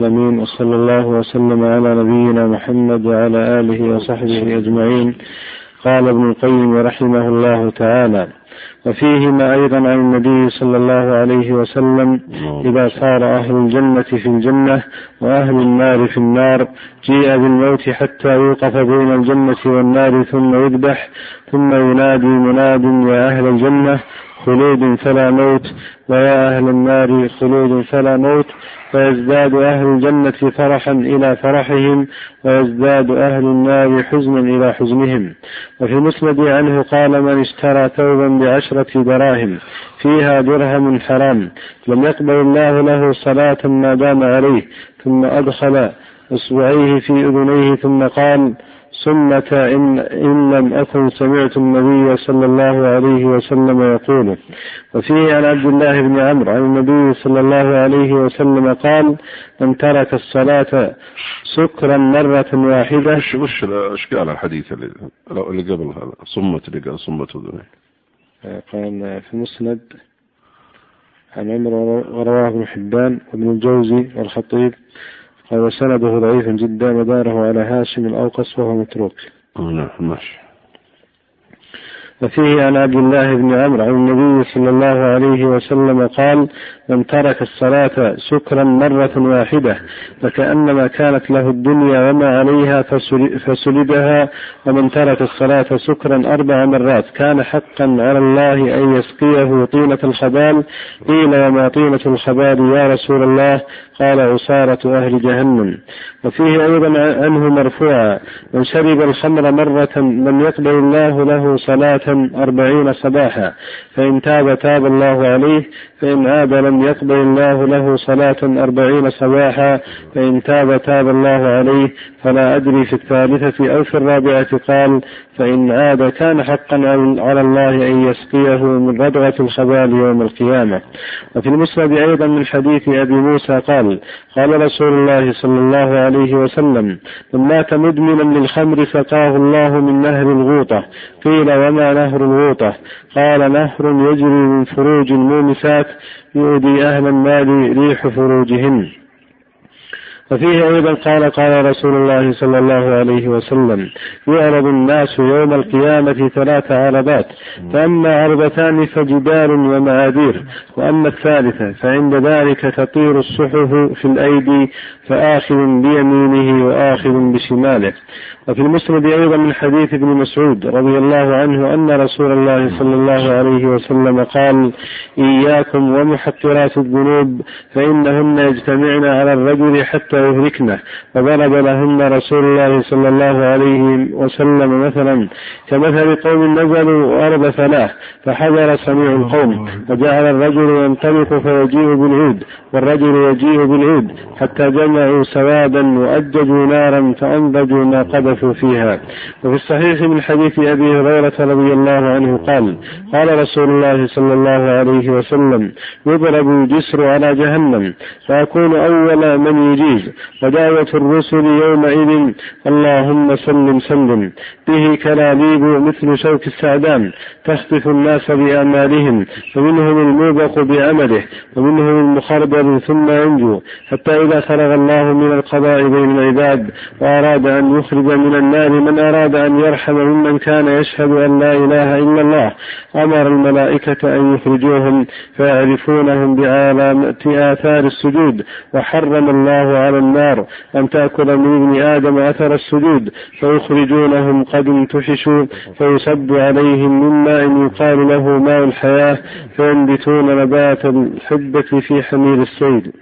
آمين. وصلى الله وسلم على نبينا محمد وعلى آله وصحبه أجمعين. قال ابن القيم رحمه الله تعالى: وفيهما أيضا عن النبي صلى الله عليه وسلم: إذا صار أهل الجنة في الجنة وأهل النار في النار جيء بالموت حتى يوقف بين الجنة والنار ثم يذبح، ثم ينادي مناد: يا أهل الجنة خلود فلا موت، ويا أهل النار خلود فلا موت، فيزداد أهل الجنة فرحا إلى فرحهم، ويزداد أهل النار حزنا إلى حزنهم. وفي المسند عنه قال: من اشترى ثوبا ب10 دراهم فيها درهم حرام لم يقبل الله له صلاة ما دام عليه، ثم أدخل إصبعيه في أذنيه ثم قال: سنة إن لم أكن سمعت النبي صلى الله عليه وسلم يقول. وفيه عن عبد الله بن عمرو عن النبي صلى الله عليه وسلم قال: من ترك الصلاة سكرا مرة واحدة. وش الأشكال الحديث اللي قبل هذا؟ صمت أذنيه. قال في المسند عن عمرو ورواه ابن حبان وابن الجوزي والخطيب، قال: سنده ضعيف جدا وداره على هاشم الأوقص وهو متروك. ماشي. وفيه عن عبد الله بن عمرو عن النبي صلى الله عليه وسلم قال: من ترك الصلاة سكرا مرة واحدة فكأنما كانت له الدنيا وما عليها فسلبها، ومن ترك الصلاة سكرا 4 مرات كان حقا على الله أن يسقيه طينة الخبال. قيل: وما طينة الخبال يا رسول الله؟ قال: عصارة أهل جهنم. وفيه أيضا عنه مرفوعا: من شرب الخمر مرة لم يقبل الله له صلاة 40 صباحا، فإن تاب تاب الله عليه، فإن عاد لم يقبل الله له صلاة 40 صباحا، فإن تاب تاب الله عليه. فلا أدري في الثالثة أو في الرابعة. قال: فإن عاد كان حقا على الله أن يسقيه من ردغة الخبال يوم القيامة. وفي المسند أيضا من حديث أبي موسى قال: قال رسول الله صلى الله عليه وسلم: من مات مدمنا للخمر سقاه الله من نهر الغوطة. قيل: وما نهر الغوطة؟ قال: نهر يجري من فروج المومسات يؤذي أهل النار ريح فروجهن. وفيه أيضا قال رسول الله صلى الله عليه وسلم: يعرض الناس يوم القيامة 3 عربات، فأما عربتان فجبال ومعاذير، وأما الثالثة فعند ذلك تطير الصحف في الأيدي، فآخذ بيمينه وآخذ بشماله. وفي المسند أيضا من حديث ابن مسعود رضي الله عنه أن رسول الله صلى الله عليه وسلم قال: إياكم ومحقرات الذنوب فإنهن يجتمعن على الرجل حتى يهلكنه. وضرب لهن رسول الله صلى الله عليه وسلم مثلا كمثل قوم نزلوا أرض فلاح فحذر سميع القوم، وجعل الرجل ينطلق فيجيء بالعود والرجل يجيء بالعود حتى جمعوا سوادا وأججوا نارا فأنضجوا ما قذفوا فيها. وفي الصحيح من حديث أبي هريرة رضي الله عنه قال: قال رسول الله صلى الله عليه وسلم: يضرب الجسر على جهنم فأكون أول من يجيز، ودعوة الرسل يومئذ: اللهم سلم سلم. به كلاليب مثل شوك السعدان تخطف الناس بأعمالهم، فمنهم الموبق بعمله ومنهم المخربل ثم ينجو، حتى إذا فرغ الله من القضاء بين العباد وأراد أن يخرج من النار من أراد أن يرحم ممن كان يشهد أن لا إله إلا الله، أمر الملائكة أن يخرجوهم فيعرفونهم بعلامة آثار السجود، وحرم الله على النار أن تأكل من ابن آدم أثر السجود، فيخرجونهم قد انتحشوا، فيصب عليهم من ماء يقال له ماء الحياة، فينبتون نبات الحبة في حمير السيل.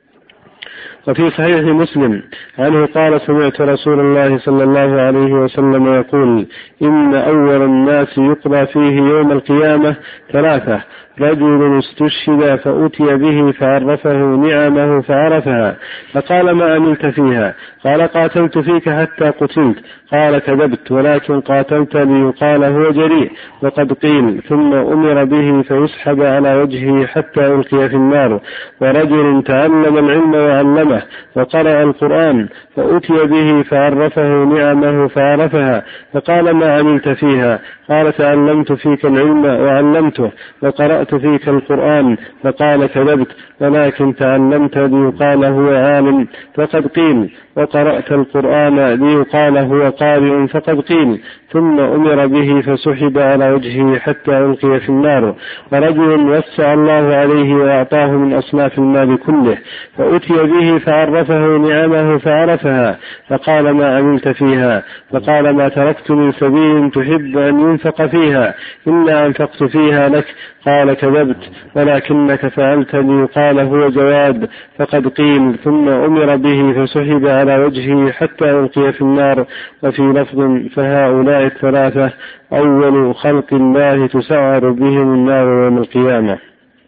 وفي صحيح مسلم عنه قال: سمعت رسول الله صلى الله عليه وسلم يقول: إن أول الناس يقضى فيه يوم القيامة 3: رجل استشهد فأتي به فعرفه نعمه فعرفها، فقال: ما عملت فيها؟ قال: قاتلت فيك حتى قتلت. قال: كذبت، ولكن قاتلت ليقال هو جريء، وقد قيل. ثم أمر به فيسحب على وجهه حتى ألقي في النار. ورجل تعلم العلم وعلمه وقرأ القرآن فأتي به فعرفه نعمه فعرفها، فقال: ما عملت فيها؟ قال تعلمت فيك العلم وعلمته وقرأت فيك القرآن، فقال كذبت، ولكن تعلمت ليقال هو عالم فقد قيل، وقرأت القرآن ليقال هو قارئ فقد قيل. ثم أمر به فسحب على وجهه حتى ألقي في النار. ورجل وسع الله عليه وأعطاه من أصناف المال كله، فأتي به فعرفه نعمه فعرفها، فقال ما عملت فيها؟ فقال ما تركت من سبيل تحب أن ينفق فيها إلا أنفقت فيها لك. قال كذبت، ولكنك فعلت ليقال هو جواد فقد قيل. ثم أمر به فسحب على وجهه حتى ألقي في النار. وفي لفظ فهؤلاء الثلاثة أول خلق الله تسعر بهم النار يوم القيامة.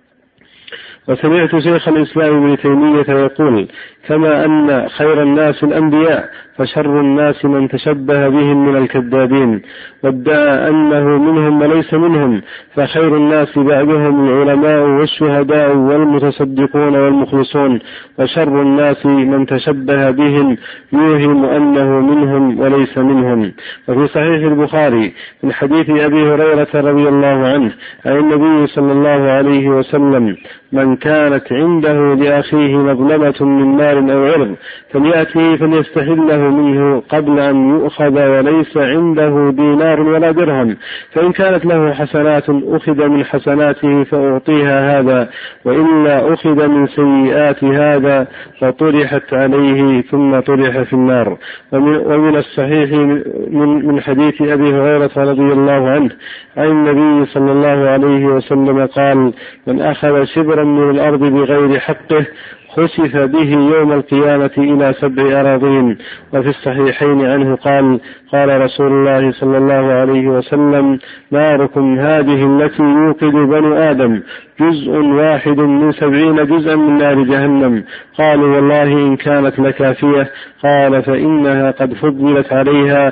وسمعت شيخ الإسلام ابن تيمية يقول كما أن خير الناس الأنبياء فشر الناس من تشبه بهم من الكذابين، وادعى أنه منهم وليس منهم، فخير الناس بعدهم العلماء والشهداء والمتصدقون والمخلصون، وشر الناس من تشبه بهم يوهم أنه منهم وليس منهم. وفي صحيح البخاري من حديث أبي هريرة رضي الله عنه عن النبي صلى الله عليه وسلم من كانت عنده لأخيه مظلمة من مال أو عرض فليأتيه فليستحله منه قبل أن يؤخذ وليس عنده دينار ولا درهم، فإن كانت له حسنات أخذ من حسناته فأعطيها هذا، وإلا أخذ من سيئات هذا فطرحت عليه ثم طرح في النار. ومن الصحيح من حديث أبي هريرة رضي الله عنه عن النبي صلى الله عليه وسلم قال من أخذ شبرا من الأرض بغير حقه خسف به يوم القيامة إلى 7 أراضين. وفي الصحيحين عنه قال رسول الله صلى الله عليه وسلم ناركم هذه التي يوقد بنو آدم جزء واحد من 70 جزءا من نار جهنم. قالوا والله إن كانت لكافية. قال فإنها قد فضلت عليها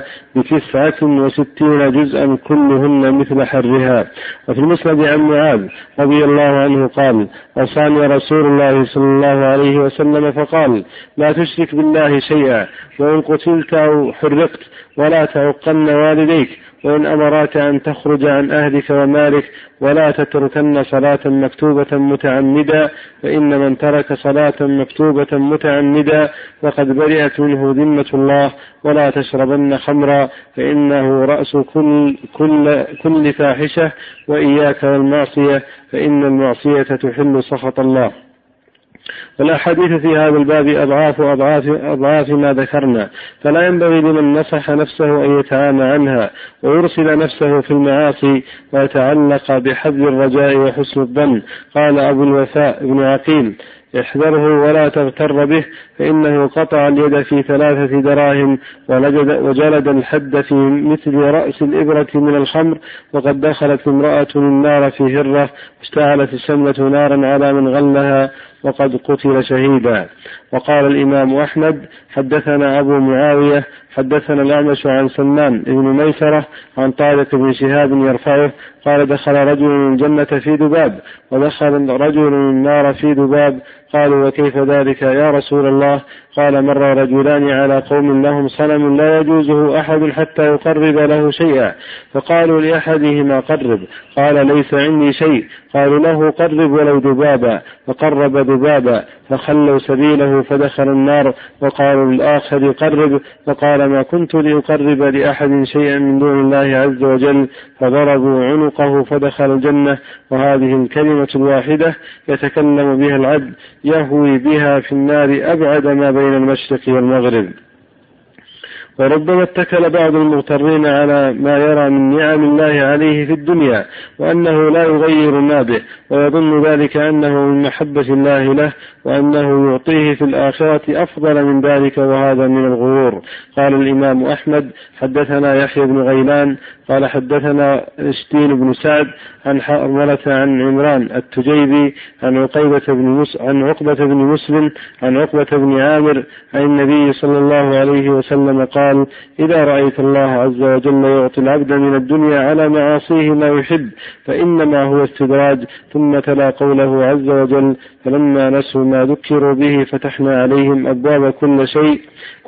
ب69 جزءا كلهن مثل حرها. وفي المسند عن معاذ رضي الله عنه قال وصاني رسول الله صلى الله عليه وسلم فقال لا تشرك بالله شيئا، وإن قتلت أو حرقت ولا تعقن والديك، وإن أمراك أن تخرج عن أهلك ومالك ولا تتركن صلاة مكتوبة متعمدا، فإن من ترك صلاة مكتوبة متعمدا وقد برئت منه ذمة الله. ولا تشربن خمرا فإنه رأس كل فاحشة، وإياك والمعصية فإن المعصية تحل سخط الله. والأحاديث في هذا الباب أضعاف ما ذكرنا، فلا ينبغي لمن نصح نفسه أن يتعامى عنها ويرسل نفسه في المعاصي ويتعلق بحبل الرجاء وحسن الظن. قال أبو الوفاء بن عقيل احذره ولا تغتر به، فإنه قطع اليد في 3 دراهم وجلد الحد في مثل رأس الإبرة من الخمر، وقد دخلت امرأة النار في هرة اشتعلت الشملة نارا على من غلها وقد قتل شهيدا. وقال الإمام أحمد حدثنا أبو معاوية حدثنا الأعمش عن سلمان بن ميسرة عن طارق بن شهاب يرفعه قال دخل رجل الجنة في ذباب ودخل رجل النار في ذباب. قالوا وكيف ذلك يا رسول الله؟ قال مر رجلان على قوم لهم صنم لا يجوزه أحد حتى يقرب له شيئا، فقالوا لأحدهما قرب، قال ليس عندي شيء. قالوا له قرب ولو ذبابا، فقرب ذبابا فخلوا سبيله فدخل النار. وقالوا للآخر قرب، فقال ما كنت لأقرب لأحد شيئا من دون الله عز وجل، فضربوا عنقه فدخل الجنة. وهذه الكلمة الواحدة يتكلم بها العبد يهوي بها في النار أبعد ما بين المشرق والمغرب. وربما اتكل بعض المغترين على ما يرى من نعم الله عليه في الدنيا وأنه لا يغير ما به، ويظن ذلك أنه من محبة الله له وأنه يعطيه في الآخرة أفضل من ذلك، وهذا من الغرور. قال الإمام أحمد حدثنا يحيى بن غيلان قال حدثنا شتين بن سعد عن حرملة عن عمران التجيبي عن عقبة بن مسلم عن عقبة بن عامر عن النبي صلى الله عليه وسلم قال قال: إذا رأيت الله عز وجل يعطي العبد من الدنيا على معاصيه ما يحب فإنما هو استدراج. ثم تلا قوله عز وجل: فلما نسوا ما ذكروا به فتحنا عليهم أبواب كل شيء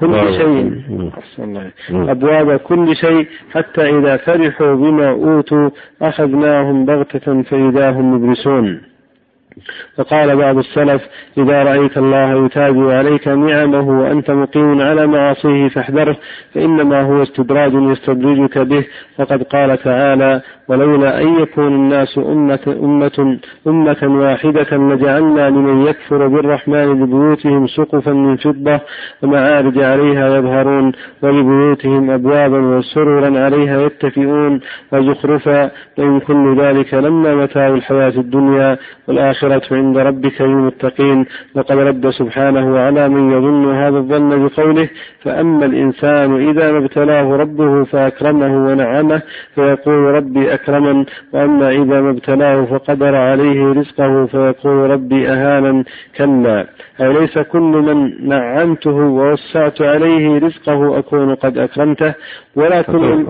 أبواب كل شيء حتى إذا فرحوا بما أوتوا أخذناهم بغتة فإذا هم مبلسون. وقال بعض السلف: إذا رأيت الله يتابع عليك نعمه وأنت مقيم على معاصيه فاحذره فإنما هو استدراج يستدرجك به. فقد قال تعالى: ولولا أن يكون الناس أمة واحدة لجعلنا لمن يكفر بالرحمن لبيوتهم سقفا من فضة ومعارج عليها يظهرون ولبيوتهم أبوابا وسررا عليها يتكئون وزخرفا وإن كل ذلك لما متاع الحياة الدنيا والآخرة عند ربك للمتقين. وقد رد سبحانه على من يظن هذا الظن بقوله: فأما الإنسان إذا ما ابتلاه ربه فأكرمه ونعمه فيقول ربي أكرمن، وأما إذا ما ابتلاه فقدر عليه رزقه فيقول ربي أهانن. كلا، أي ليس كل من نعمته ووسعت عليه رزقه أكون قد أكرمته ولا كل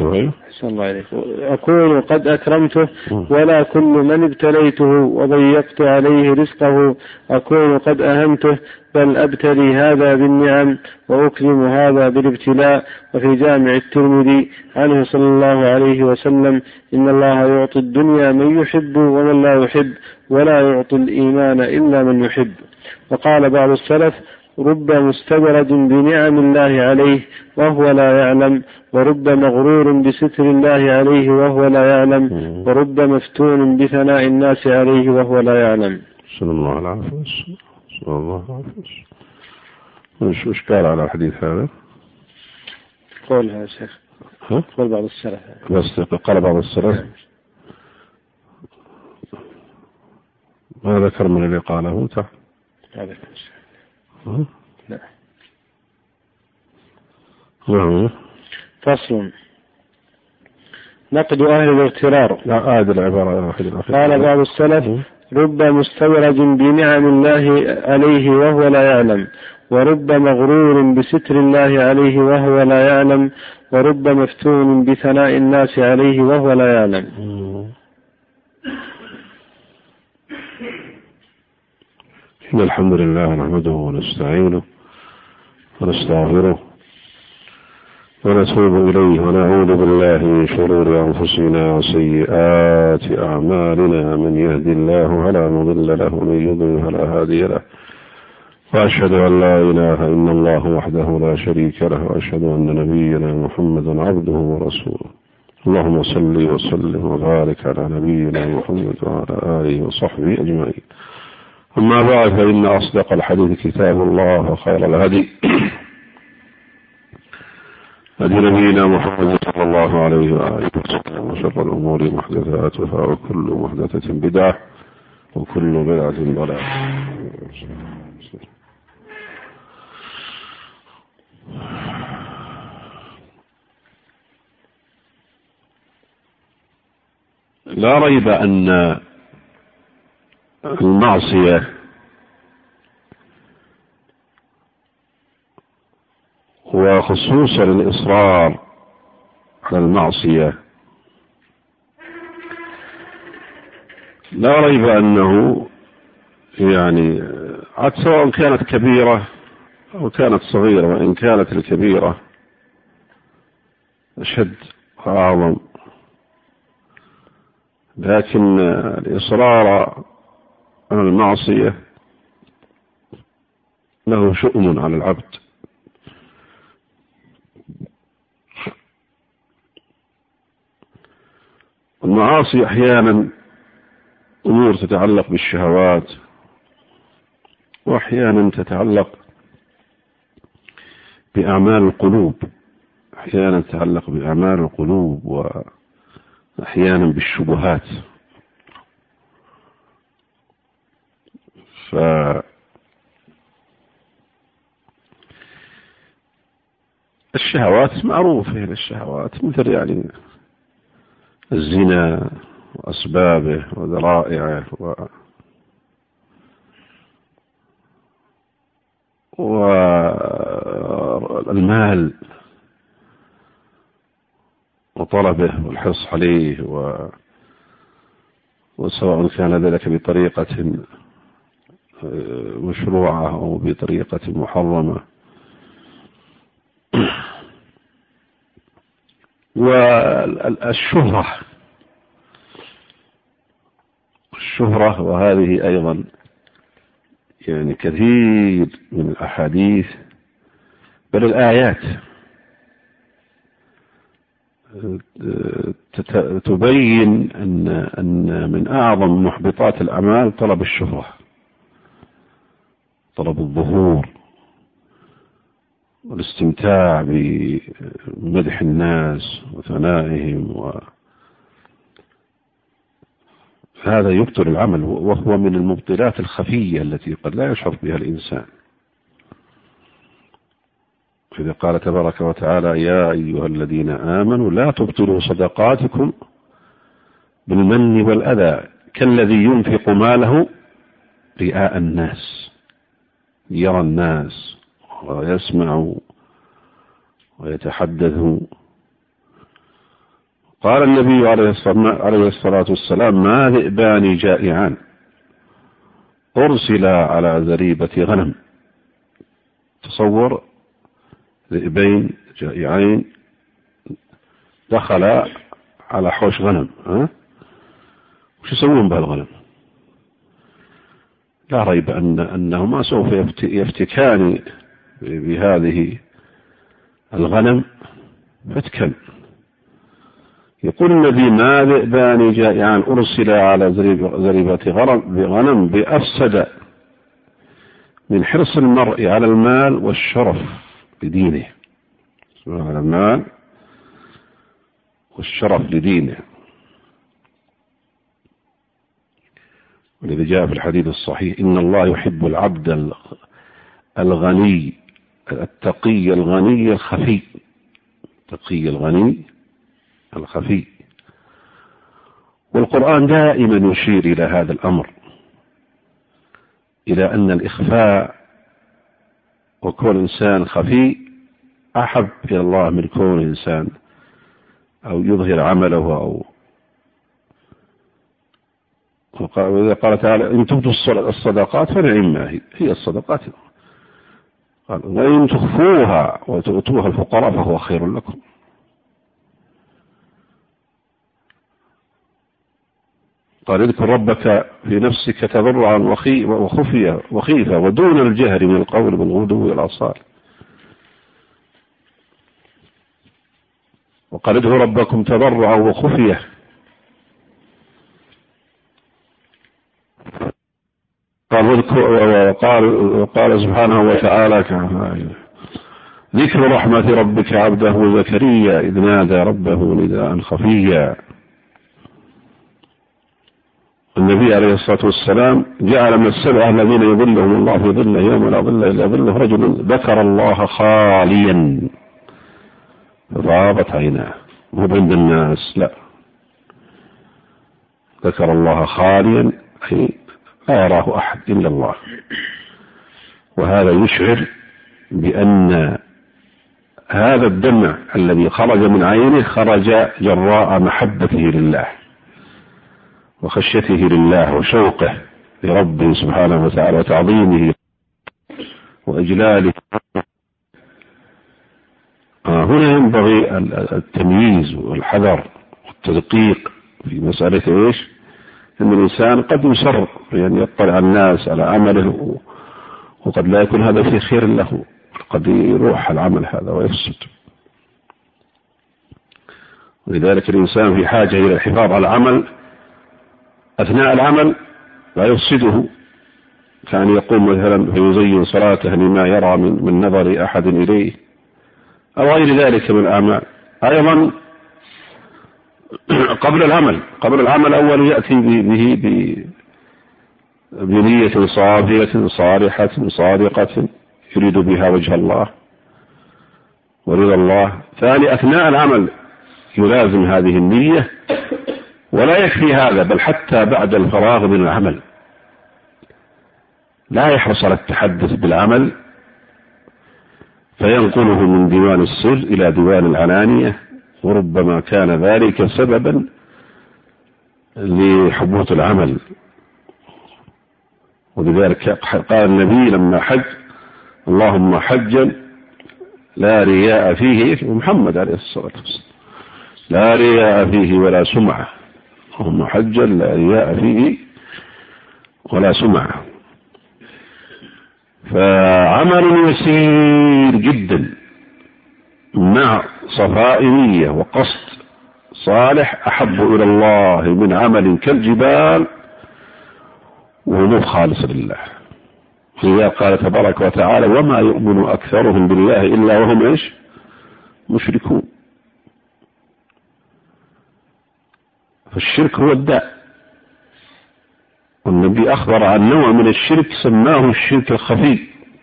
أكون قد أكرمته ولا كل من ابتليته وضيقت عليه رزقه أكون قد أهنته، بل أبتلي هذا بالنعم وأكرم هذا بالابتلاء. وفي جامع الترمذي عنه صلى الله عليه وسلم: إن الله يعطي الدنيا من يحب ومن لا يحب ولا يعطي الإيمان إلا من يحب. وقال بعض السلف: رب مستدرج بنعم الله عليه وهو لا يعلم، ورب مغرور بستر الله عليه وهو لا يعلم، ورب مفتون بثناء الناس عليه وهو لا يعلم. صلى الله عليه وسلم. صلى الله عليه وسلم. وش قال على الحديث هذا؟ قولها يا شيخ. قول بعض السلف. بس قال بعض السلف. ما ذكر من اللي قاله تحت؟ هذا نعم. فصل: نقد أهل الاغترار. لا، هذه العبارة قال بعض السلف: رب مستدرج بنعم الله عليه وهو لا يعلم، ورب مغرور بستر الله عليه وهو لا يعلم، ورب مفتون بثناء الناس عليه وهو لا يعلم. إن الحمد لله نحمده ونستعينه ونستغفره ونتوب إليه ونعوذ بالله من شرور أنفسنا وسيئات أعمالنا. من يهدي الله فلا مضل له ومن يضلل فلا هادي له، وأشهد أن لا إله إلا الله وحده لا شريك له، وأشهد أن نبينا محمدا عبده ورسوله. اللهم صل وسلم وبارك على نبينا محمد وعلى آله وصحبه أجمعين. أما بعد، فإن أصدق الحديث كتاب الله، وخير الهدي هدي نبينا محمد صلى الله عليه وآله وسلم، وشر الأمور محدثاتها وكل محدثة بدعة وكل بدعة ضلالة. لا ريب أن المعصية وخصوصا الإصرار على المعصية لا ريب أنه يعني سواء كانت كبيرة أو كانت صغيرة، وإن كانت الكبيرة أشد وأعظم، لكن الإصرار على المعصية له شؤم على العبد. المعاصي أحيانا أمور تتعلق بالشهوات، وأحيانا تتعلق بأعمال القلوب، أحيانا تتعلق بأعمال القلوب، وأحيانا بالشبهات. الشهوات معروفة، الشهوات مثل يعني الزنا وأسبابه وذرائعه والمال وطلبه والحرص عليه وسواء كان ذلك بطريقة مشروعة أو بطريقة محرمة. والشهرة وهذه أيضا يعني كثير من الأحاديث بل الآيات تبين أن من أعظم محبطات الأعمال طلب الشهرة، طلب الظهور والاستمتاع بمدح الناس وثنائهم، هذا يبطل العمل، وهو من المبطلات الخفية التي قد لا يشعر بها الإنسان. إذا قال تبارك وتعالى: يا أيها الذين آمنوا لا تبطلوا صدقاتكم بالمن والأذى كالذي ينفق ماله رئاء الناس يرى الناس ويسمع ويتحدث. قال النبي عليه الصلاة والسلام: ما ذئبان جائعان أرسلا على زريبة غنم. تصور ذئبين جائعين دخل على حوش غنم، وش يسوون بهالغنم؟ لا ريب أنهما سوف يفتكان بهذه الغنم فتكا. يقول النبي: ما ذئبان جائعان أرسل على زريبة غنم بأفسد من حرص المرء على المال والشرف لدينه، على المال والشرف لدينه. ولذا جاء في الحديث الصحيح: إن الله يحب العبد الغني التقي الغني الخفي، التقي الغني الخفي. والقرآن دائما يشير إلى هذا الأمر، إلى أن الإخفاء وكون إنسان خفي أحب إلى الله من كون إنسان أو يظهر عمله. وإذا قال تعالى: إن تبدوا الصدقات فنعما هي الصدقات، قال: وإن تخفوها وتؤتوها الفقراء فهو خير لكم. قال: اذكر ربك في نفسك تضرعا وخيفة ودون الجهر من القول بالغدو والآصال. وقال: ادعوا ربكم تضرعا وخفية. وقال سبحانه وتعالى: ذكر رحمة ربك عبده زكريا إذ نادى ربه نداء خفيا. النبي عليه الصلاة والسلام جعل من السبعة الذين يظلهم الله في ظله يوم لا ظل إلا ظله رجل ذكر الله خاليا ففاضت عيناه، مو عند الناس، لا، ذكر الله خاليا أي لا يراه أحد إلا الله. وهذا يشعر بأن هذا الدمع الذي خرج من عينه خرج جراء محبته لله وخشيته لله وشوقه لربه سبحانه وتعالى وتعظيمه وإجلاله. هنا ينبغي التمييز والحذر والتدقيق في مسألة إيش؟ أن الإنسان قد يسر يعني يطلع الناس على عمله وقد لا يكون هذا في خير له، قد يروح العمل هذا ويفسد. ولذلك الإنسان في حاجة إلى الحفاظ على العمل أثناء العمل لا يفسده، كان يقوم مثلا فيزين صلاته لما يرى من نظر أحد إليه أو غير ذلك من الأعمال. أيضا قبل العمل أول يأتي به بنية صافية صالحة صادقة يريد بها وجه الله ورضا الله. ثاني أثناء العمل يلازم هذه النية، ولا يكفي هذا بل حتى بعد الفراغ من العمل لا يحرص على التحدث بالعمل فينقله من ديوان السر إلى ديوان العلانية وربما كان ذلك سببا لحبوط العمل. ولذلك قال النبي لما حج: اللهم حجا لا رياء فيه، ومحمد عليه الصلاة والسلام: لا رياء فيه ولا سمعة. اللهم حجا لا رياء فيه ولا سمعة. فعمل يسير جدا مع صفاء نية وقصد صالح أحب إلى الله من عمل كالجبال وهو خالص لله. لذا قال تبارك وتعالى: وما يؤمن أكثرهم بالله إلا وهم إيش؟ مشركون. فالشرك هو الداء، والنبي أخبر عن نوع من الشرك سماه الشرك الخفي.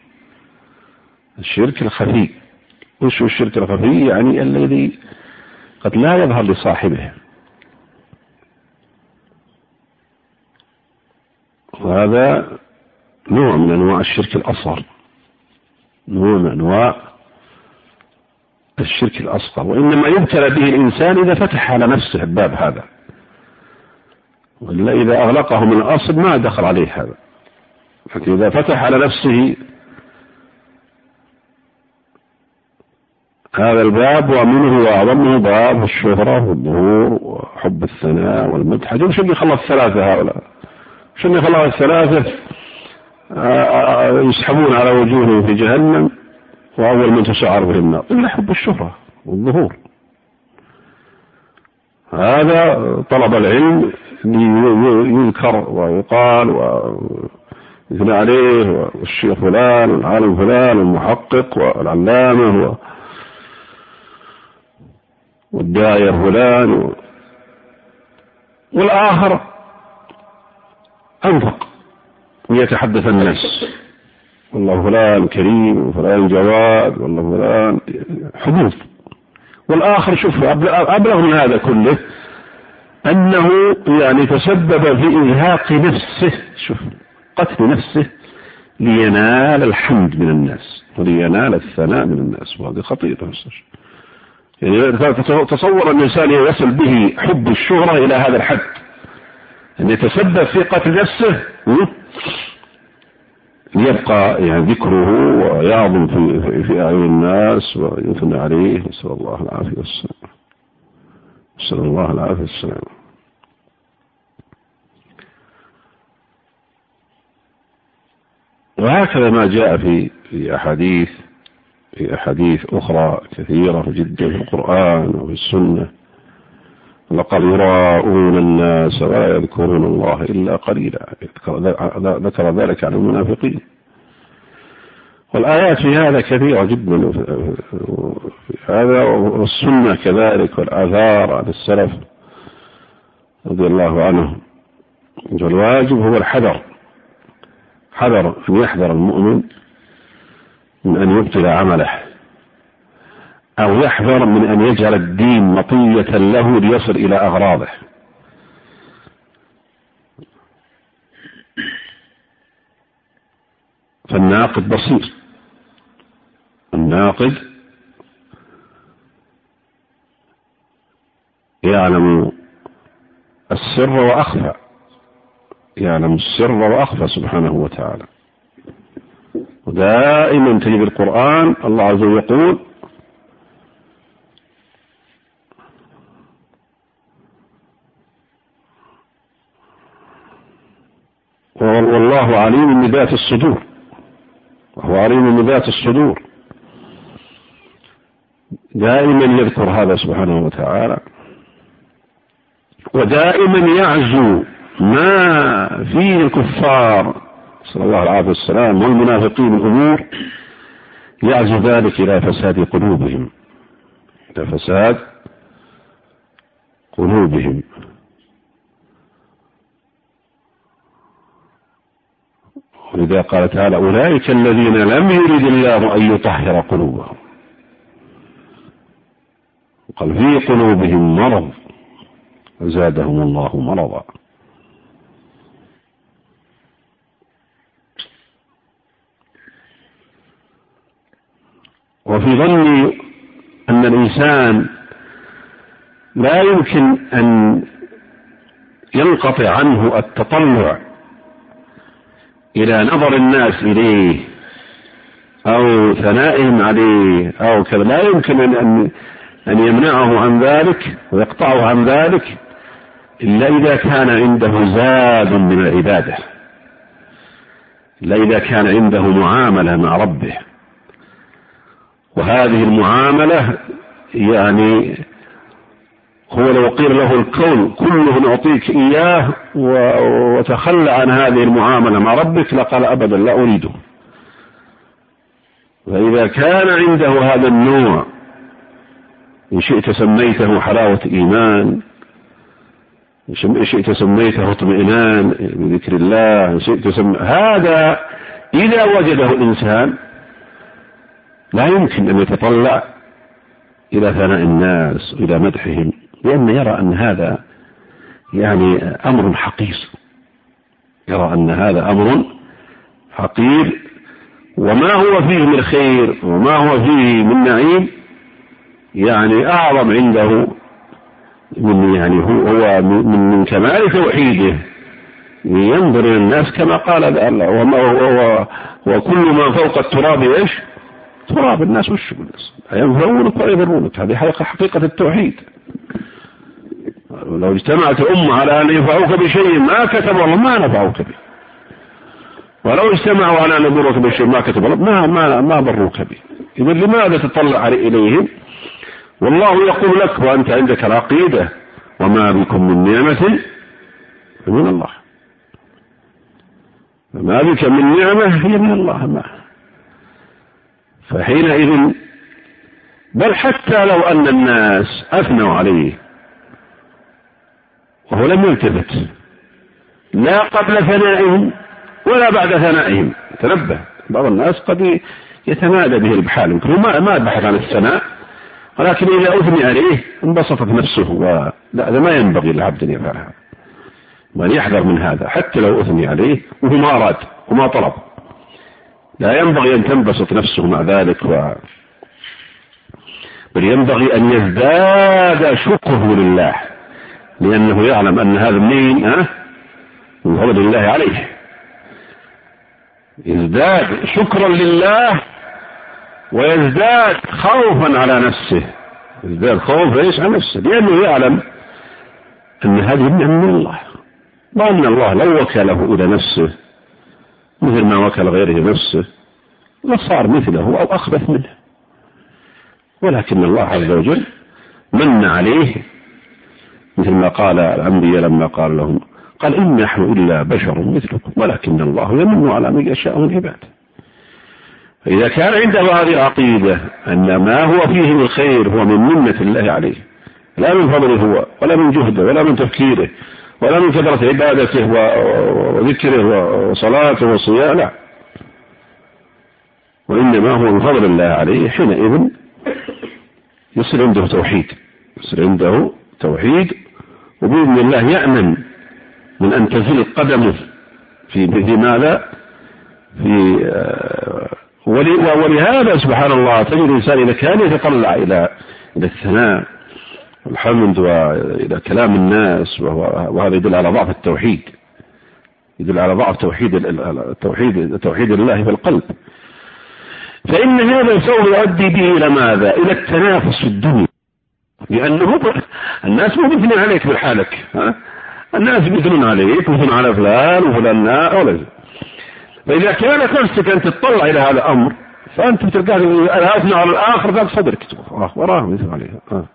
الشرك الخفي وش هو الشرك الخفي؟ يعني الذي قد لا يظهر لصاحبه، وهذا نوع من أنواع الشرك الأصغر، نوع من أنواع الشرك الأصغر. وإنما يبتلى به الإنسان إذا فتح على نفسه الباب هذا، وإلا إذا أغلقه من الأصل ما دخل عليه هذا. لكن إذا فتح على نفسه هذا الباب، ومنه وأعظمه باب الشهرة والظهور وحب الثناء والمدح. وش اللي خلص الثلاثة هؤلاء؟ وش اللي خلص الثلاثة يسحبون على وجوههم في جهنم وأول من تسعر به النار؟ إلا حب الشهرة والظهور. هذا طلب العلم يذكر ويقال ويثنى عليه، والشيخ فلان والعالم فلان والمحقق والعلامة والداعية فلان، والآخر أنفق ويتحدث الناس: والله فلان كريم وفلان جواد والله فلان حدوث. والآخر شوف أبلغ من هذا كله أنه يعني تسبب في إزهاق نفسه، شوف، قتل نفسه لينال الحمد من الناس ولينال الثناء من الناس. وهذه خطيرة. يعني تصور أن الإنسان يصل به حب الشهرة إلى هذا الحد أن يتسبب في قتل نفسه ليبقى يعني ذكره ويعظم في أعين الناس ويثنى عليه. نسأل الله العافية والسلام. نسأل الله العافية والسلام. وهكذا ما جاء في أحاديث أخرى كثيرة جدا في القرآن وفي السنة: لقد يراءون الناس ولا يذكرون الله إلا قليلا. ذكر ذلك عن المنافقين. والآيات في هذا كثيرة جدا في هذا، والسنة كذلك، والآثار عن السلف رضي الله عنهم. والواجب هو الحذر، أن يحذر المؤمن من أن يبطل عمله، أو يحذر من أن يجعل الدين مطية له ليصل إلى أغراضه. فالناقد بصير، الناقد يعلم السر وأخفى، يعلم السر وأخفى سبحانه وتعالى. ودائما تجد القرآن الله عز وجل يقول: والله عليم بذات الصدور، وهو عليم بذات الصدور. دائما يذكر هذا سبحانه وتعالى، ودائما يعزو ما فيه الكفار صلى الله عليه وسلم والمنافقين الأمور، يعزو ذلك إلى فساد قلوبهم، إلى فساد قلوبهم. ولذا قال تعالى: أولئك الذين لم يرد الله أن يطهر قلوبهم، قال في قلوبهم مرض وزادهم الله مرضا. وفي ظني أن الإنسان لا يمكن أن ينقطع عنه التطلع إلى نظر الناس إليه أو ثنائهم عليه أو كذا، لا يمكن أن يمنعه عن ذلك ويقطعه عن ذلك إلا إذا كان عنده زاد من العبادة، إلا إذا كان عنده معاملة مع ربه. وهذه المعاملة يعني هو لو قيل له الكون كله نعطيك إياه وتخلى عن هذه المعاملة مع ربك لقال أبدا لا أريده. فإذا كان عنده هذا النوع إن شئت سميته حلاوة إيمان، إن شئت سميته اطمئنان بذكر الله، إن شئت هذا إذا وجده الإنسان لا يمكن أن يتطلع إلى ثناء الناس إلى مدحهم، لأنه يرى أن هذا يعني أمر حقير، يرى أن هذا أمر حقير، وما هو فيه من خير وما هو فيه من نعيم يعني أعظم عنده من يعني هو من كمال توحيده. ينظر إلى الناس كما قال الله وكل ما فوق التراب إيش؟ تراب. الناس وش الناس ينفعونك ولا يضرونك، هذه حقيقة التوحيد. لو اجتمعت أمة على أن ينفعوك بشيء ما كتب الله ما نفعوك به، ولو اجتمعوا على أن يضروك بشيء ما كتب الله ما ضروك به. إذا لماذا تطلع إليهم؟ والله يقول لك وأنت عندك العقيدة وما بكم من نعمة من الله، ما بك من نعمة هي من الله ما. فحينئذ بل حتى لو أن الناس أثنوا عليه وهو لم يلتفت لا قبل ثنائهم ولا بعد ثنائهم. تنبه، بعض الناس قد يتمادى به البحال، يمكن ما بحث عن الثناء، ولكن إذا أثني عليه انبسطت نفسه. لا، هذا ما ينبغي للعبد أن يفعلها، من يحذر من هذا حتى لو أثني عليه وهو ما أراد وما طلب. لا ينبغي أن تنبسط نفسه مع ذلك بل ينبغي أن يزداد شكره لله، لأنه يعلم أن هذا من فضل الله عليه. يزداد شكرا لله ويزداد خوفا على نفسه، يزداد خوف ليس على نفسه، لأنه يعلم أن هذه من الله، وأن الله لو وكله إلى نفسه مثل ما وكل غيره نفسه لصار مثله أو أخبث منه. ولكن الله عز وجل من عليه مثل ما قال الأنبياء لما قال لهم قال إن نحن إلا بشر مثلكم ولكن الله يمن على من يشاء من عباده. فإذا كان عنده هذه العقيدة أن ما هو فيه من خير هو من منة الله عليه، لا من فضله هو ولا من جهده ولا من تفكيره ولا من كثرة عبادته وذكره وصلاته وصيامه، لا، وإنما هو من فضل الله عليه، حينئذ يصير عنده توحيد، وبإذن الله يأمن من أن تزل قدمه في ماذا ولهذا سبحان الله تجد الإنسان إذا كان يتطلع إلى الثناء والحمد وإلى كلام الناس، وهذا يدل على ضعف التوحيد، يدل على ضعف توحيد الله في القلب. فإن هذا سوف يؤدي به إلى ماذا؟ إلى التنافس في الدنيا، لأنه الناس مو مثنين عليك بالحالك، الناس مثنون عليك مثنون على فلان وفلان أولا. فإذا كانت نفسك أن تطلع إلى هذا الأمر فأنت تلقى الأثنى على الآخر ذات صدرك وراه مثل عليها.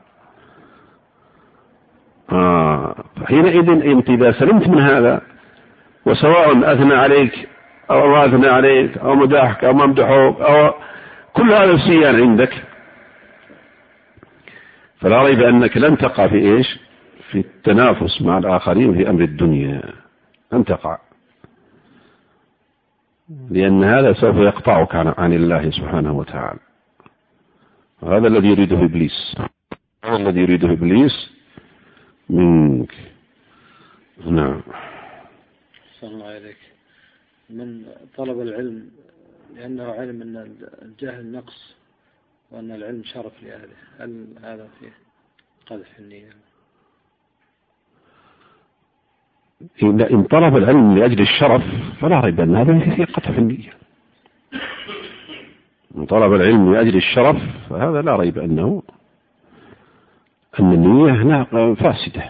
فحينئذ أنت إذا سلمت من هذا، وسواء أثنى عليك أو ما أثنى عليك أو مدحك أو ممدحوك أو كل هذا السيان عندك، فلا ريب أنك لن تقع في التنافس مع الآخرين في أمر الدنيا، لن تقع، لأن هذا سوف يقطعك عن الله سبحانه وتعالى. هذا الذي يريده إبليس منك. نعم. صلى الله عليك. من طلب العلم لأنه علم أن الجهل نقص وأن العلم شرف لأهله، هل هذا فيه قدح النية؟ إن طلب العلم لأجل الشرف فلا ريب أن هذا فيه قطع في النية. إن طلب العلم لأجل الشرف فهذا لا ريب أن النية هنا فاسدة.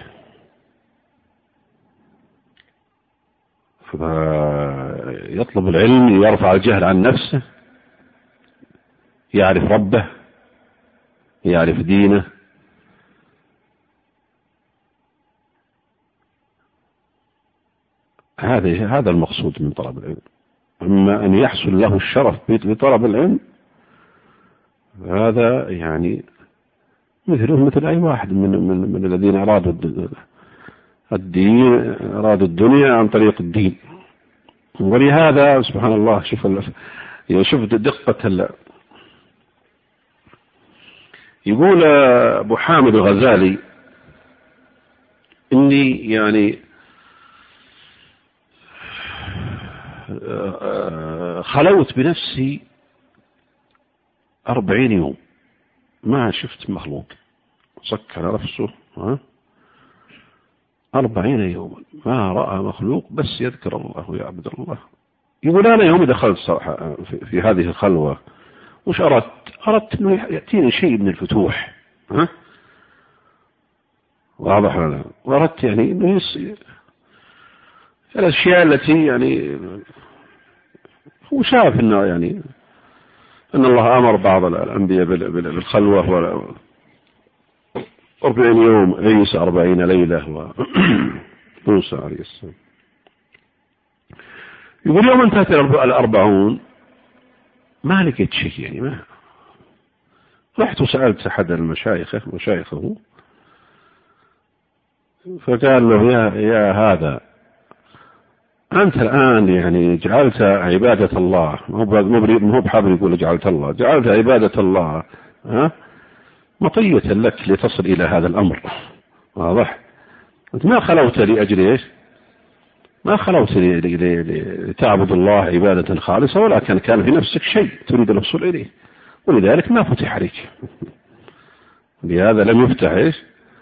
فيطلب العلم يرفع الجهل عن نفسه، يعرف ربه، يعرف دينه، هذا المقصود من طلب العلم. أما أن يحصل له الشرف بطلب العلم هذا يعني مثل أي واحد من الذين أرادوا الدين، أرادوا الدنيا عن طريق الدين. ولهذا سبحان الله شوف دقة يقول أبو حامد الغزالي إني يعني خلوت بنفسي 40 يوم ما شفت مخلوق، سكر نفسه 40 يوم ما رأى مخلوق بس يذكر الله ويعبد الله. يقول أنا يوم دخلت صراحة في هذه الخلوة وش أردت أنه يأتيني شيء من الفتوح، واضح لنا، وأردت يعني أنه الأشياء التي يعني هو شاف أنه يعني أن الله أمر بعض الأنبياء بالخلوة 40 يوم، عيسى 40 ليلة وموسى عليه السلام. يقول يوم انتهت 40 ما لقيت شيء، يعني ما رحت وسألت أحد مشايخه فقال له يا هذا أنت الآن يعني جعلت عبادة الله، مو بحابب يقول جعلت الله، جعلت عبادة الله مطية لك لتصل إلى هذا الأمر. واضح؟ أنت ما خلوت لأجل إيش؟ ما خلوت لتعبد الله عبادة خالصة، ولكن كان في نفسك شيء تريد الوصول إليه، ولذلك ما فتح عليك، لهذا لم يفتح إيش؟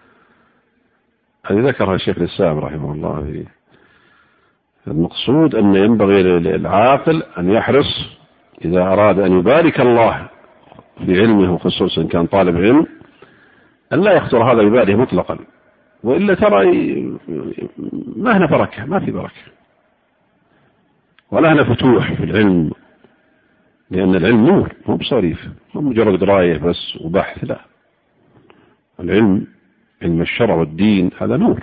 هذه ذكرها الشيخ الإسلام رحمه الله في المقصود أن ينبغي للعاقل أن يحرص إذا أراد أن يبارك الله في علمه، خصوصا كان طالب علم، أن لا يخطر هذا بباله مطلقا، وإلا ترى ما هنا بركة، ما في بركة ولا هنا فتوح في العلم، لأن العلم نور مو بصريف، مو مجرد دراية بس وبحث، لا، العلم علم الشرع والدين هذا نور.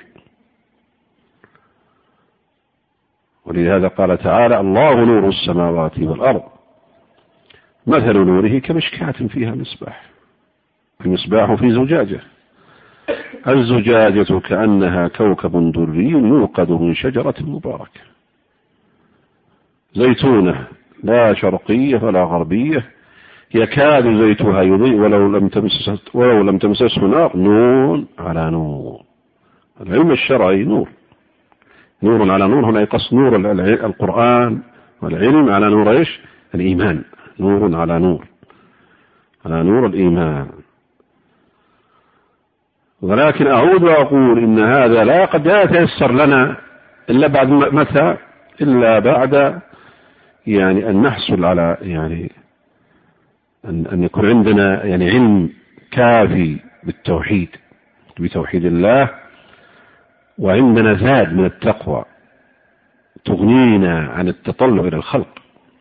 ولهذا قال تعالى الله نور السماوات والأرض مثل نوره كمشكاة فيها مصباح، المصباح في زجاجة، الزجاجة كأنها كوكب دري يوقد من شجرة مباركة زيتونة لا شرقية ولا غربية يكاد زيتها يضيء ولو لم تمسسه نار، نور على نور. العلم الشرعي نور على نور، هنا يقص نور القرآن والعلم على نور ايش؟ الإيمان، نور على نور، على نور الإيمان. ولكن أعود وأقول إن هذا لا قد لا يتيسر لنا إلا بعد متى؟ إلا بعد يعني أن نحصل على يعني أن يكون عندنا يعني علم كافي بتوحيد الله، وعندنا زاد من التقوى تغنينا عن التطلع إلى الخلق.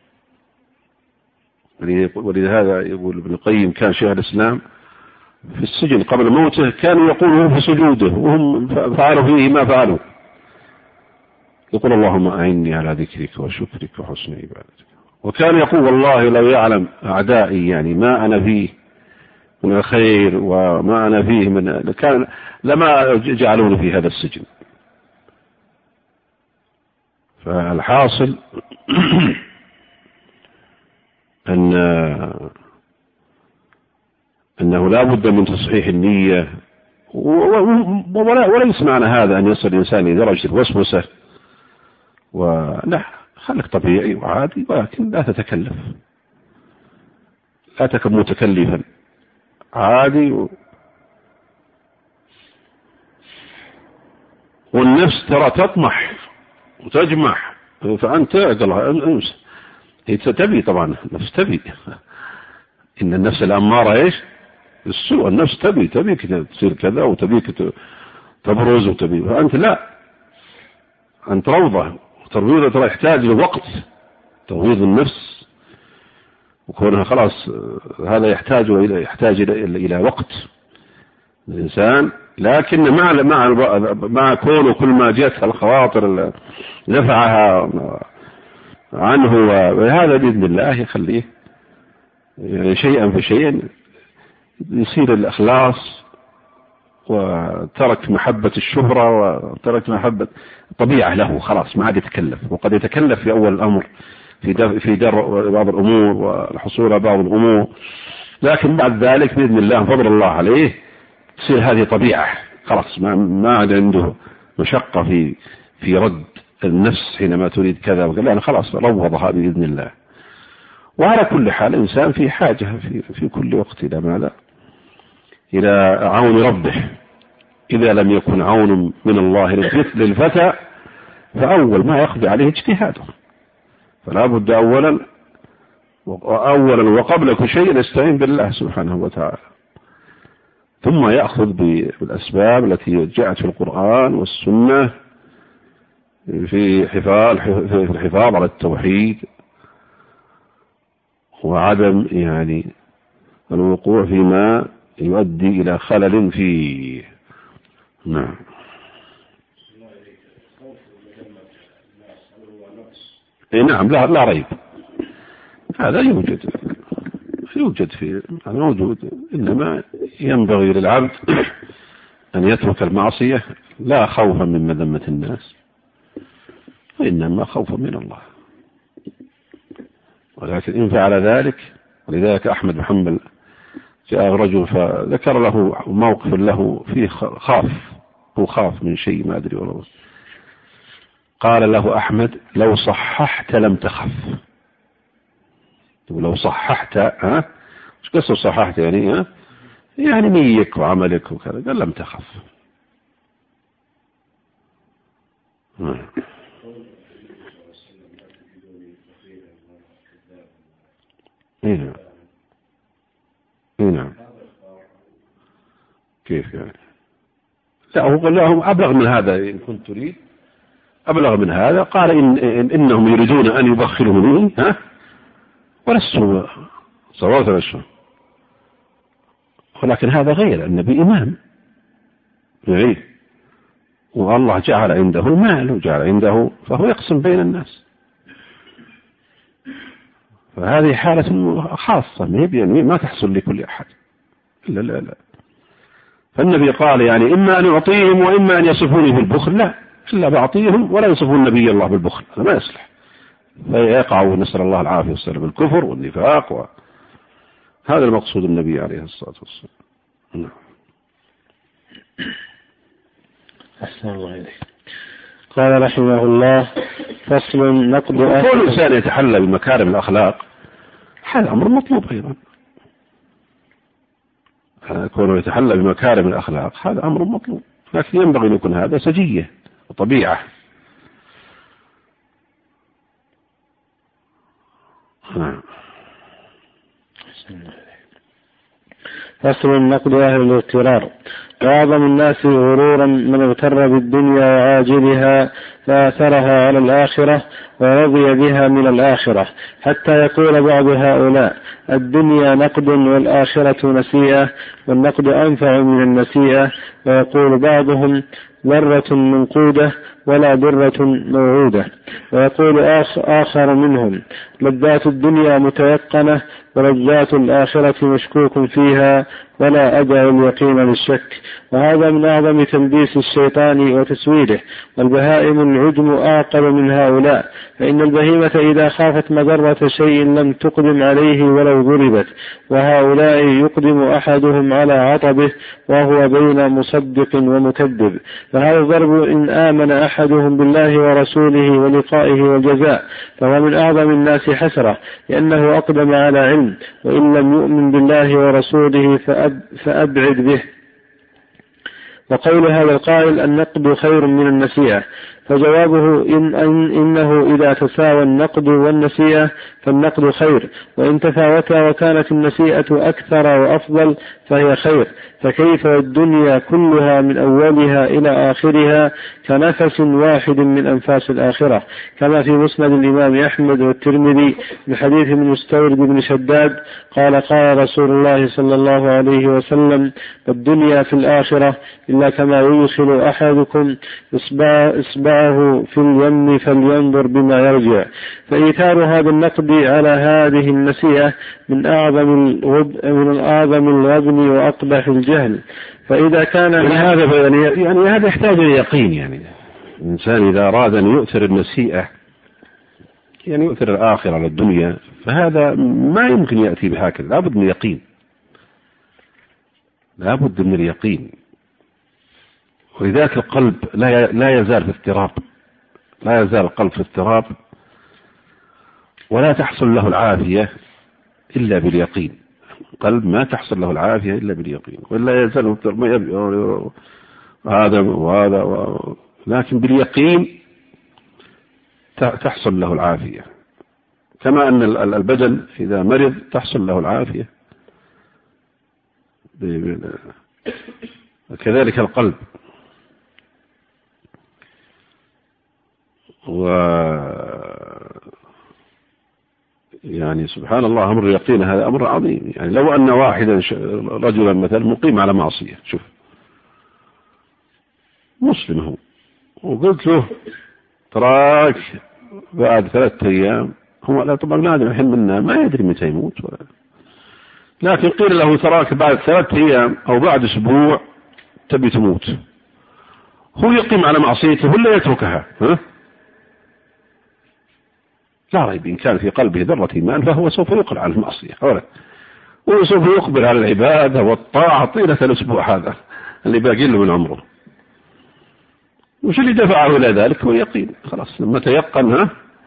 ولهذا يقول ابن القيم كان شيخ الإسلام في السجن قبل موته كانوا يقولون في سجوده وهم فعلوا فيه ما فعلوا، يقول اللهم أعني على ذكرك وشكرك وحسن عبادتك. وكان يقول والله لو يعلم أعدائي يعني ما أنا فيه من الخير وما أنا فيه من كان لما جعلوني في هذا السجن. فالحاصل أنه لا بد من تصحيح النية، وليس معنى هذا أن يصل الإنسان إلى درجة الوسوسة، ولا خلق طبيعي وعادي، ولكن لا تتكلف، لا تكن متكلفا، عادي. والنفس ترى تطمح وتجمع، فأنت قالها هي تبي طبعا، النفس تبي، إن النفس الأمارة إيش السوء، النفس تبي تصير كذا وتبيك تبرز وتبي، فأنت لا، أنت روضة، ترويضها ترى يحتاج لوقت، ترويض النفس وكونها خلاص هذا يحتاج إلى وقت الإنسان. لكن مع كونه كل ما جاءت الخواطر دفعها عنه، وهذا بإذن الله يخليه يعني شيئا فشيئا يصير الإخلاص، وترك محبة الشهرة، وترك محبة طبيعة له، خلاص ما عاد يتكلف. وقد يتكلف في أول الأمر في درء بعض الأمور والحصول على بعض الأمور، لكن بعد ذلك بإذن الله فضل الله عليه تصير هذه طبيعة، خلاص ما عاد عنده مشقة في رد النفس حينما تريد كذا وقال أنا خلاص روضها بإذن الله. وعلى كل حال الإنسان في حاجة في كل وقت إلى ماذا؟ إلى عون ربه. إذا لم يكن عون من الله للفتى فأول ما يقضي عليه اجتهاده، فلا بد أولا وقبل كل شيء نستعين بالله سبحانه وتعالى، ثم يأخذ بالأسباب التي جاءت في القرآن والسنة في الحفاظ على التوحيد، وعدم يعني الوقوع فيما يؤدي إلى خلل فيه. نعم. نعم لا ريب، هذا يوجد في هذا موجود، إنما ينبغي للعبد أن يترك المعصية لا خوفا من مذمة الناس، وإنما خوفا من الله. ولكن إن فعل ذلك، ولذلك أحمد بن حنبل جاء رجل فذكر له موقف له فيه خاف من شيء ما أدري والله، قال له أحمد لو صححت لم تخف. لو صححت مش قصة صححت يعني يعني نيك وعملك وكذا، قال لم تخف. نعم. كيف يعني؟ لا هو قال لهم أبلغ من هذا، إن كنت تريد أبلغ من هذا. قال إنهم يريدون أن يبخلوا مني ولست صوات رشا، ولكن هذا غير النبي إمام يعني، والله جعل عنده مال وجعل عنده فهو يقسم بين الناس، فهذه حالة خاصة ما تحصل لكل أحد. لا فالنبي قال يعني إما أن يعطيهم وإما أن يصفوني بالبخل، لا إلا بعطيهم ولا يصفون النبي الله بالبخل، هذا ما يصلح، فيقع نسأل الله العافية والسلام الكفر والنفاق، هذا المقصود النبي عليه الصلاة والسلام. نعم. أحسن الله إليك. قال رحمه الله فصل نقد كل إنسان يتحلى بمكارم الأخلاق هذا أمر مطلوب أيضا، كونه يتحلى بمكارم الأخلاق هذا أمر مطلوب، لكن ينبغي أن يكون هذا سجية وطبيعة. فصل نقد أهل الاغترار. وأعظم الناس غرورا من اغتر بالدنيا وعاجلها فآثرها على الآخرة ورضي بها من الآخرة، حتى يقول بعض هؤلاء الدنيا نقد والآخرة نسيئة، والنقد أنفع من النسيئة. ويقول بعضهم ذرة منقودة ولا ذرة موعودة. ويقول آخر منهم لذات الدنيا متيقنة ولذات الآخرة مشكوك فيها ولا أدع اليقين للشك. وهذا من أعظم تلبيس الشيطان وتسويله. والبهائم العجم أعقل من هؤلاء، فإن البهيمة إذا خافت مضرة شيء لم تقدم عليه ولو ضربت، وهؤلاء يقدم أحدهم على عطبه وهو بين مصدق ومكذب. فهذا الضرب إن آمن أحدهم بالله ورسوله ولقائه والجزاء فهو من أعظم الناس حسرة، لأنه أقدم على علم، وإن لم يؤمن بالله ورسوله فأبعد به. وقول هذا القائل النقد خير من النسيئة فجوابه إنه إذا تساوى النقد والنسيئة فالنقد خير، وإن تفاوتا وكانت النسيئة أكثر وأفضل فهي خير، فكيف الدنيا كلها من أولها إلى آخرها كنفس واحد من أنفاس الآخرة، كما في مسند الإمام أحمد والترمذي من حديث من مستورد بن شداد قال قال رسول الله صلى الله عليه وسلم: الدنيا في الآخرة إلا كما يدخل أحدكم إصبعه في اليم فلينظر بما يرجع. فإيثار هذا النقد على هذه النسيئة من أعظم الغبن وأقبح الجهل. فإذا كان هذا يحتاج إلى يقين. يعني الإنسان إذا أراد أن يؤثر النسيئة، يعني يؤثر الآخرة على الدنيا، فهذا ما يمكن يأتي بهكذا، لابد من يقين، لابد من اليقين. ولذلك القلب لا يزال في اضطراب، لا يزال القلب في اضطراب، ولا تحصل له العافية إلا باليقين. القلب ما تحصل له العافية إلا باليقين، ولا يزال ما يبقى هذا وهذا لكن باليقين تحصل له العافية، كما أن البدن إذا مرض تحصل له العافية، كذلك القلب. يعني سبحان الله، أمر اليقين هذا أمر عظيم. يعني لو أن واحدا رجلا مثلا مقيم على معصية، شوف مسلم هو، وقلت له تراك بعد 3 أيام، هو لا طبعا نادم الحين منا ما يدري متى يموت، لكن قيل له تراك بعد 3 أيام أو بعد أسبوع تبي تموت، هو يقيم على معصيته ولا يتركها؟ لا ريب إن كان في قلبه ذرة إيمان فهو سوف يقبل على المعصية، وسوف يقبل على العبادة والطاعة طيلة الأسبوع هذا اللي باقي له من عمره. وش اللي دفعه إلى ذلك؟ هو يقين، خلاص لما تيقن.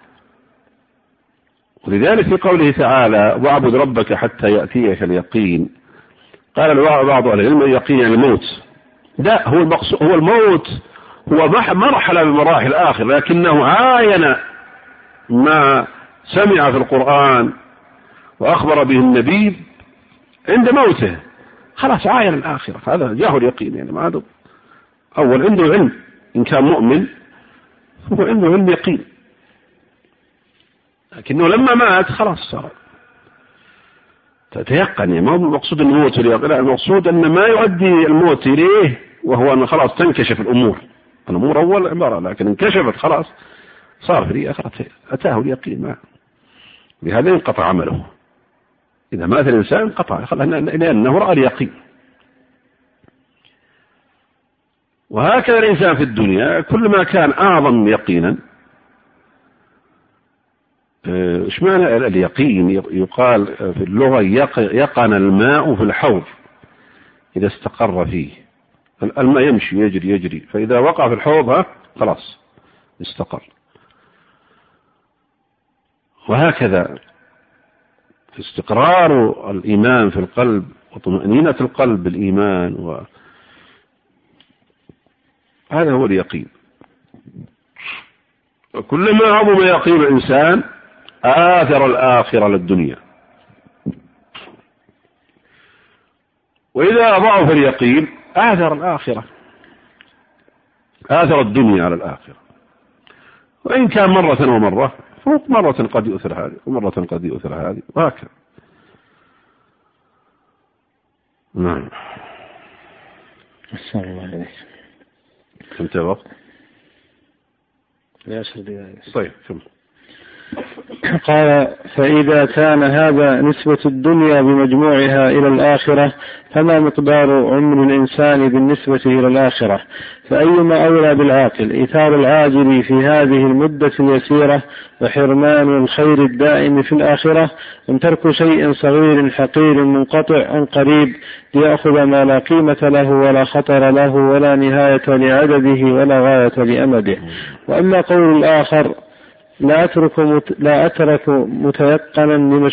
ولذلك في قوله تعالى: واعبد ربك حتى يأتيك اليقين، قال بعض أهل العلم اليقين يعني الموت. لا، هو الموت هو مرحلة من مراحل الآخرة، لكنه عاين ما سمع في القرآن وأخبر به النبي عند موته، خلاص عاين الآخرة، هذا جاءه اليقين. يعني ما هذا أول عنده علم، إن كان مؤمن هو عنده علم يقين، لكنه لما مات خلاص صار تتيقن. يعني ما هو المقصود الموت واليقين، لا، المقصود أن ما يؤدي الموت إليه وهو أن خلاص تنكشف الأمور أول عبارة، لكن انكشفت خلاص صار في الآخرة أتاه اليقين معه، بهذا ينقطع عمله. إذا مات الإنسان انقطع، لأنه رأى اليقين. وهكذا الإنسان في الدنيا كل ما كان أعظم يقينا. إيش معنى اليقين؟ يقال في اللغة يقن الماء في الحوض إذا استقر فيه. الماء يمشي يجري، فإذا وقع في الحوض خلاص استقر. وهكذا استقرار الإيمان في القلب وطمأنينة القلب بالإيمان، هذا هو اليقين. وكلما عظم يقين الإنسان آثر الآخرة للدنيا، وإذا ضعف اليقين آثر الآخرة، آثر الدنيا على الآخرة. وإن كان مرة ومرة، مرة قد يؤثر هذه ومرة قد يؤثر هذه، وهكذا. نعم. السلام الله عليك. كنت وقت؟ لا أشهد. طيب كم. قال: فإذا كان هذا نسبة الدنيا بمجموعها إلى الآخرة، فما مقدار عمر الإنسان بالنسبة إلى الآخرة؟ فأيما أولى بالعاقل، إيثار العاجل في هذه المدة اليسيرة وحرمان الخير الدائم في الآخرة، أم ترك شيء صغير حقير منقطع عن قريب ليأخذ ما لا قيمة له ولا خطر له ولا نهاية لعدده ولا غاية لأمده؟ وأما قول الآخر: لا أترك متيقنا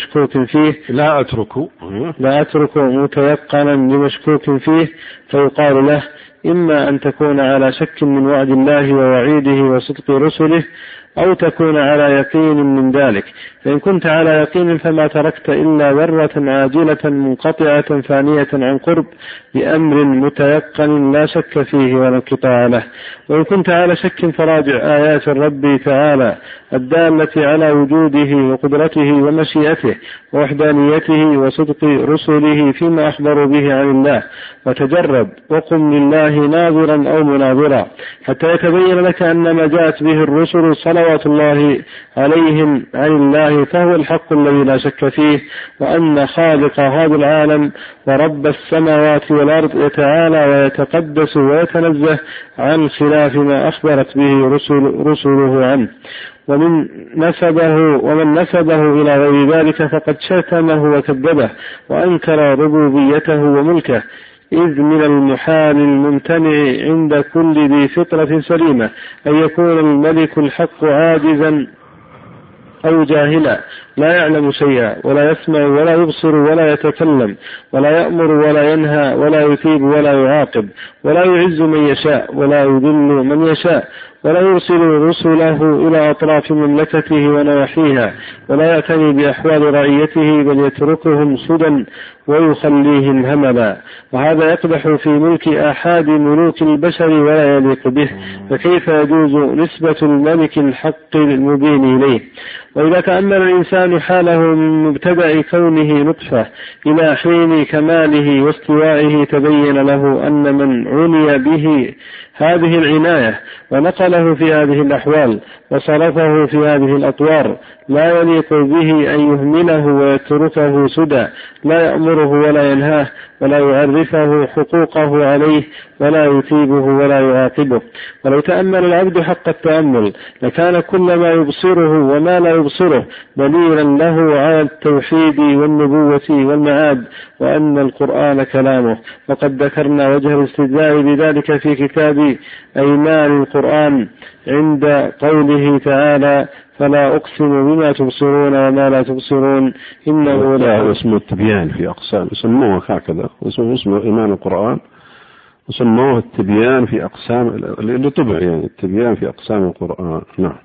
لمشكوك فيه فيقال له إما أن تكون على شك من وعد الله ووعيده وصدق رسله أو تكون على يقين من ذلك. فإن كنت على يقين فما تركت إلا ذرة عاجلة منقطعة فانية عن قرب بأمر متيقن لا شك فيه ولا انقطاع له. وإن كنت على شك فراجع آيات الرب تعالى الدالة على وجوده وقدرته ومشيئته ووحدانيته وصدق رسله فيما أخبروا به عن الله، وتجرب وقم لله ناظرا أو مناظرا حتى يتبين لك أن ما جاءت به الرسل صلوات الله عليهم عن الله فهو الحق الذي لا شك فيه، وأن خالق هذا العالم ورب السماوات والأرض يتعالى ويتقدس ويتنزه عن خلاف ما أخبرت به رسله عنه. ومن نسبه إلى غير ذلك فقد شتمه وكذبه وأنكر ربوبيته وملكه، إذ من المحال الممتنع عند كل ذي فطرة سليمة أن يكون الملك الحق عاجزا أو جاهلا لا يعلم شيئا ولا يسمع ولا يبصر ولا يتكلم ولا يأمر ولا ينهى ولا يثيب ولا يعاقب ولا يعز من يشاء ولا يذل من يشاء ولا يرسل رسله إلى أطراف مملكته ونواحيها ولا يعتني بأحوال رعيته بل يتركهم سدى ويخليهم هملا. وهذا يقدح في ملك أحد ملوك البشر ولا يليق به، فكيف يجوز نسبة الملك الحق المبين إليه؟ وإذا تأمل الإنسان حاله من مبتدأ كونه نطفة إلى حين كماله واستوائه تبين له أن من عني به هذه العناية ونقله في هذه الأحوال وصرفه في هذه الأطوار لا يليق به أن يهمله ويتركه سدى لا يأمره ولا ينهاه ولا يعرفه حقوقه عليه ولا يثيبه ولا يعاقبه. ولو تأمل العبد حق التأمل لكان كل ما يبصره وما لا يبصره دليلا له على التوحيد والنبوة والمعاد وأن القرآن كلامه. وقد ذكرنا وجه الاستدلال بذلك في كتاب أيمان القرآن عند قوله تعالى فلا أقسم بما تبصرون وما لا تبصرون إنه لا اسمه التبيان في أقسام يسموه هكذا اسمه إيمان القرآن وسموه التبيان في أقسام اللي طبع يعني التبيان في أقسام القرآن. نعم.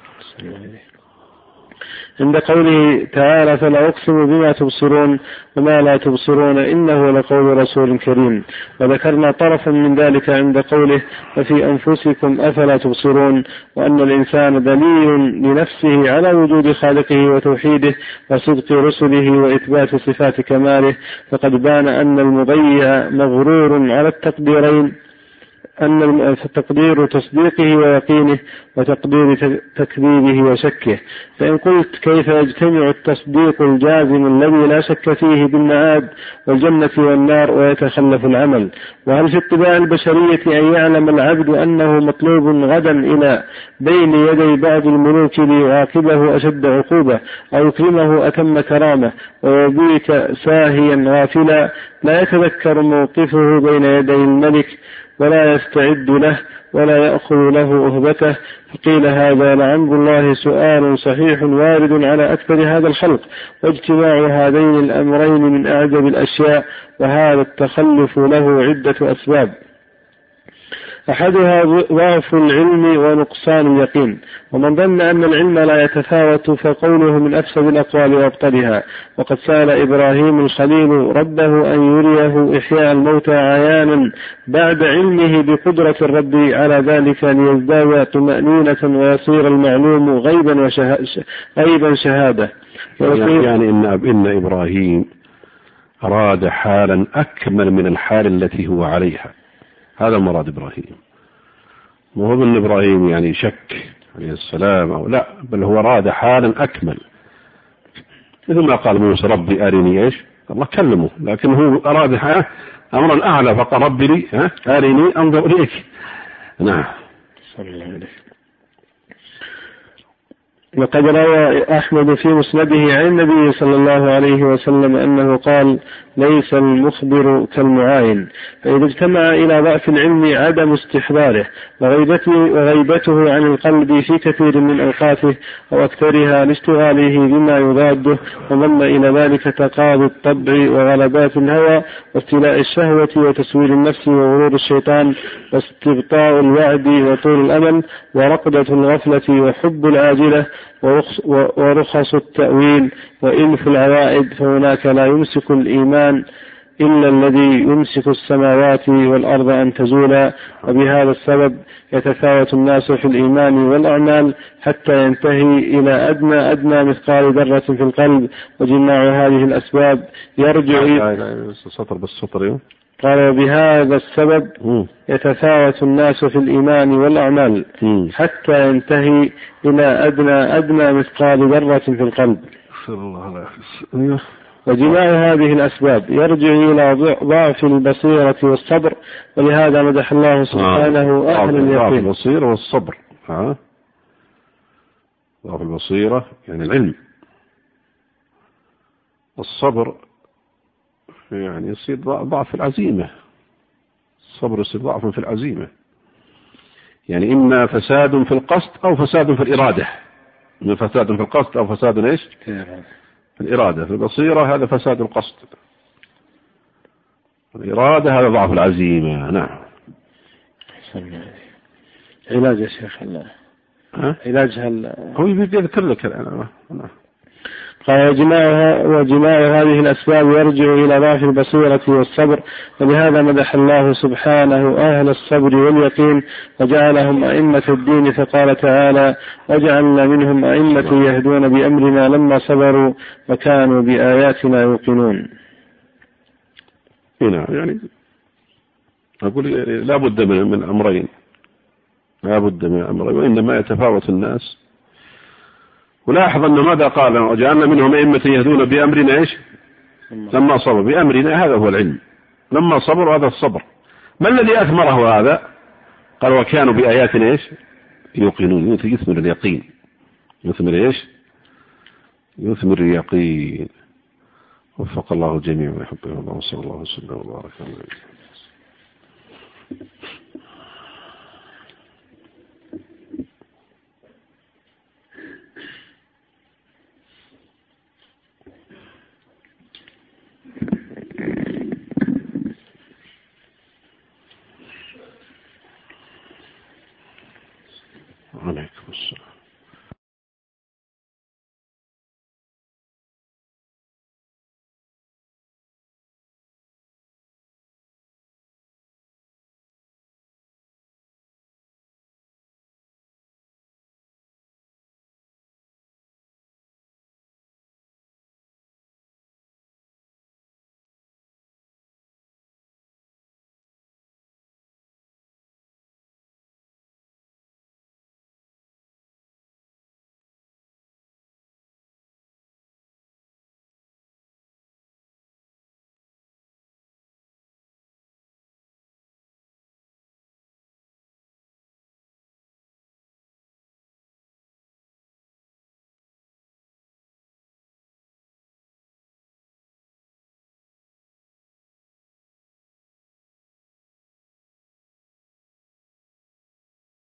عند قوله تعالى فلا أقسم بما تبصرون وما لا تبصرون إنه لقول رسول كريم. وذكرنا طرفا من ذلك عند قوله ففي أنفسكم أفلا تبصرون، وأن الإنسان دليل لنفسه على وجود خالقه وتوحيده وصدق رسله وإثبات صفات كماله. فقد بان أن المضيع مغرور على التقديرين، أن تقدير تصديقه ويقينه وتقدير تكذيبه وشكه. فإن قلت كيف يجتمع التصديق الجازم الذي لا شك فيه بالمعاد والجنة والنار ويتخلف العمل؟ وهل في الطباع البشرية أن يعلم العبد أنه مطلوب غدا إلى بين يدي بعض الملوك ليعاقبه أشد عقوبة أو يكرمه أتم كرامة ويبيت ساهيا غافلا لا يتذكر موقفه بين يدي الملك ولا يستعد له ولا يأخذ له أهبته؟ فقيل هذا لعمر الله سؤال صحيح وارد على أكثر هذا الخلق، واجتماع هذين الأمرين من أعجب الأشياء، وهذا التخلف له عدة أسباب. أحدها ضعف العلم ونقصان اليقين، ومن ظن أن العلم لا يتفاوت فقوله من أفسد الأقوال وأبطلها. وقد سأل إبراهيم الخليل ربه أن يريه إحياء الموتى عيانا بعد علمه بقدرة الرب على ذلك ليزداد طمأنينة ويصير المعلوم غيبا شهادة. يعني إن إبراهيم أراد حالا أكمل من الحال التي هو عليها، هذا مراد إبراهيم. وهو من إبراهيم يعني شك عليه السلام أو لا، بل هو أراد حالا أكمل، مثل ما قال موسى ربي أرني إيش، الله كلمه، لكن هو أراد أمرا أعلى فقال ربي لي أرني أنظر إليك. نعم. صلى الله عليه. وقد روى أحمد في مسنده عن النبي صلى الله عليه وسلم أنه قال: ليس المخبر كالمعاين. فإذا اجتمع إلى ضعف العلم عدم استحضاره وغيبته عن القلب في كثير من أوقاته أو أكثرها لاشتغاله بما يضاده، وضم إلى ذلك تقاضي الطبع وغلبات الهوى واستيلاء الشهوة وتسويل النفس وغرور الشيطان واستبطاء الوعد وطول الأمل ورقدة الغفلة وحب العاجلة ورخص التأويل وإنف العوائد، فهناك لا يمسك الإيمان إلا الذي يمسك السماوات والأرض أن تزولا. وبهذا السبب يتفاوت الناس في الإيمان والأعمال حتى ينتهي إلى أدنى مثقال ذرة في القلب. وجماع هذه الأسباب يرجع قال: وبهذا السبب يتفاوت الناس في الإيمان والأعمال حتى ينتهي إلى أدنى مثقال ذرة في القلب. وجماع هذه الأسباب يرجع إلى ضعف البصيرة والصبر، ولهذا مدح الله سبحانه أهل اليقين. ضعف البصيرة والصبر. ضعف البصيرة يعني العلم، والصبر يعني يصير ضعف العزيمة. الصبر يصير ضعف في العزيمة، يعني إما فساد في القصد أو فساد في الإرادة. إما فساد في القصد أو فساد إيش؟ في الإرادة. في البصيرة هذا فساد القصد، الإرادة هذا ضعف العزيمة. نعم. علاج يا شيخ علاج هو يذكر لك الآن. قال: وجماع هذه الأسباب يرجع إلى ضعف البصيرة والصبر، ولهذا مدح الله سبحانه أهل الصبر واليقين وجعلهم أئمة الدين، فقال تعالى: وجعلنا منهم أئمة يهدون بأمرنا لما صبروا وكانوا بآياتنا يوقنون. هنا يعني أقول لا بد من أمرين، وإنما يتفاوت الناس. ولاحظ أن ماذا قال: وجعلنا منهم أئمة يهدون بأمرنا إيش؟ لما صبروا. بأمرنا هذا هو العلم، لما صبروا هذا الصبر. ما الذي أثمره هذا؟ قال: وكانوا بآياتنا إيش؟ يوقنون. يثمر اليقين. يثمر إيش؟ يثمر اليقين. وفق الله الجميع ويحبه الله، صلى الله وسلم وبارك على نبينا.